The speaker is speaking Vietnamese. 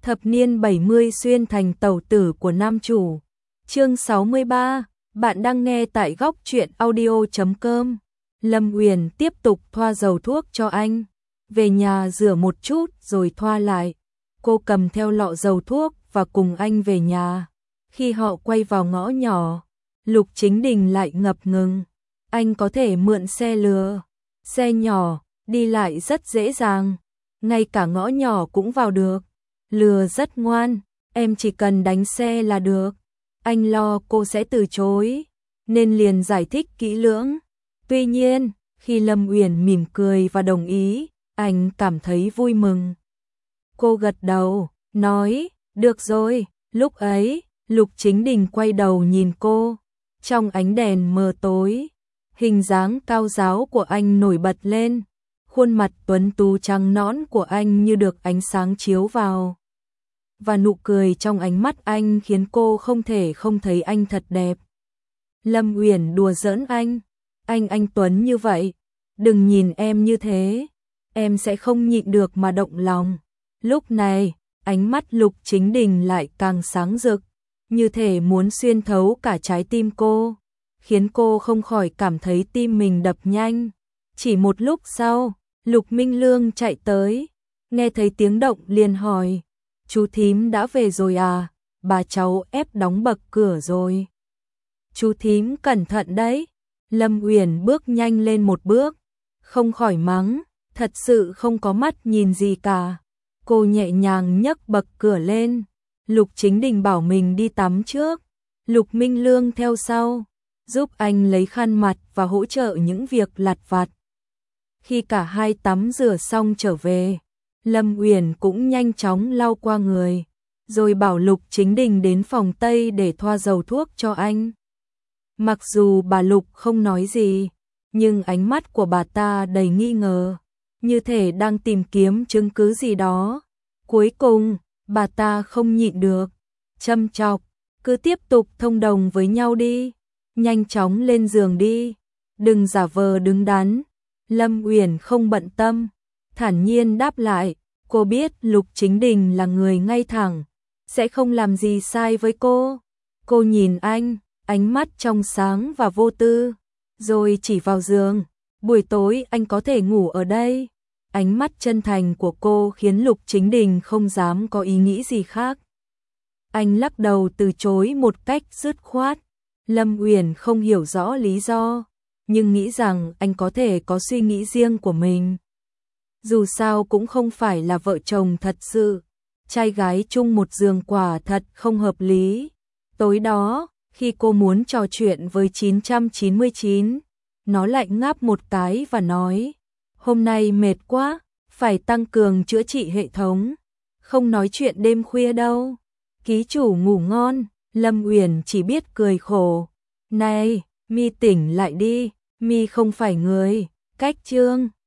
Thập niên 70 xuyên thành tẩu tử của nam chủ. Chương 63, bạn đang nghe tại góc truyện audio.com. Lâm Uyển tiếp tục thoa dầu thuốc cho anh. Về nhà rửa một chút rồi thoa lại. Cô cầm theo lọ dầu thuốc và cùng anh về nhà. Khi họ quay vào ngõ nhỏ, Lục Chính Đình lại ngập ngừng. Anh có thể mượn xe lừa. Xe nhỏ, đi lại rất dễ dàng. Ngay cả ngõ nhỏ cũng vào được. Lừa rất ngoan, em chỉ cần đánh xe là được. Anh lo cô sẽ từ chối, nên liền giải thích kỹ lưỡng. Tuy nhiên, khi Lâm Uyển mỉm cười và đồng ý, anh cảm thấy vui mừng. Cô gật đầu, nói, được rồi. Lúc ấy, Lục Chính Đình quay đầu nhìn cô. Trong ánh đèn mờ tối, hình dáng cao ráo của anh nổi bật lên. Khuôn mặt tuấn tú trắng nõn của anh như được ánh sáng chiếu vào. Và nụ cười trong ánh mắt anh khiến cô không thể không thấy anh thật đẹp. Lâm Uyển đùa giỡn anh tuấn như vậy, đừng nhìn em như thế, em sẽ không nhịn được mà động lòng. Lúc này, ánh mắt Lục Chính Đình lại càng sáng rực, như thể muốn xuyên thấu cả trái tim cô, khiến cô không khỏi cảm thấy tim mình đập nhanh. Chỉ một lúc sau, Lục Minh Lương chạy tới, nghe thấy tiếng động liền hỏi, chú thím đã về rồi à? Bà cháu ép đóng bậc cửa rồi. Chú thím cẩn thận đấy. Lâm Uyển bước nhanh lên một bước, không khỏi mắng, thật sự không có mắt nhìn gì cả. Cô nhẹ nhàng nhấc bậc cửa lên. Lục Chính Đình bảo mình đi tắm trước, Lục Minh Lương theo sau, giúp anh lấy khăn mặt và hỗ trợ những việc lặt vặt. Khi cả hai tắm rửa xong trở về, Lâm Uyển cũng nhanh chóng lau qua người, rồi bảo Lục Chính Đình đến phòng Tây để thoa dầu thuốc cho anh. Mặc dù bà Lục không nói gì, nhưng ánh mắt của bà ta đầy nghi ngờ, như thể đang tìm kiếm chứng cứ gì đó. Cuối cùng, bà ta không nhịn được, châm chọc, cứ tiếp tục thông đồng với nhau đi, nhanh chóng lên giường đi, đừng giả vờ đứng đắn. Lâm Uyển không bận tâm, thản nhiên đáp lại, cô biết Lục Chính Đình là người ngay thẳng, sẽ không làm gì sai với cô. Cô nhìn anh, ánh mắt trong sáng và vô tư, rồi chỉ vào giường, buổi tối anh có thể ngủ ở đây. Ánh mắt chân thành của cô khiến Lục Chính Đình không dám có ý nghĩ gì khác. Anh lắc đầu từ chối một cách dứt khoát. Lâm Uyển không hiểu rõ lý do, nhưng nghĩ rằng anh có thể có suy nghĩ riêng của mình. Dù sao cũng không phải là vợ chồng thật sự, trai gái chung một giường quả thật không hợp lý. Tối đó, khi cô muốn trò chuyện với 999, nó lại ngáp một cái và nói, hôm nay mệt quá, phải tăng cường chữa trị hệ thống, không nói chuyện đêm khuya đâu. Ký chủ ngủ ngon. Lâm Uyển chỉ biết cười khổ. Này, mi tỉnh lại đi, mi không phải người, cách chương.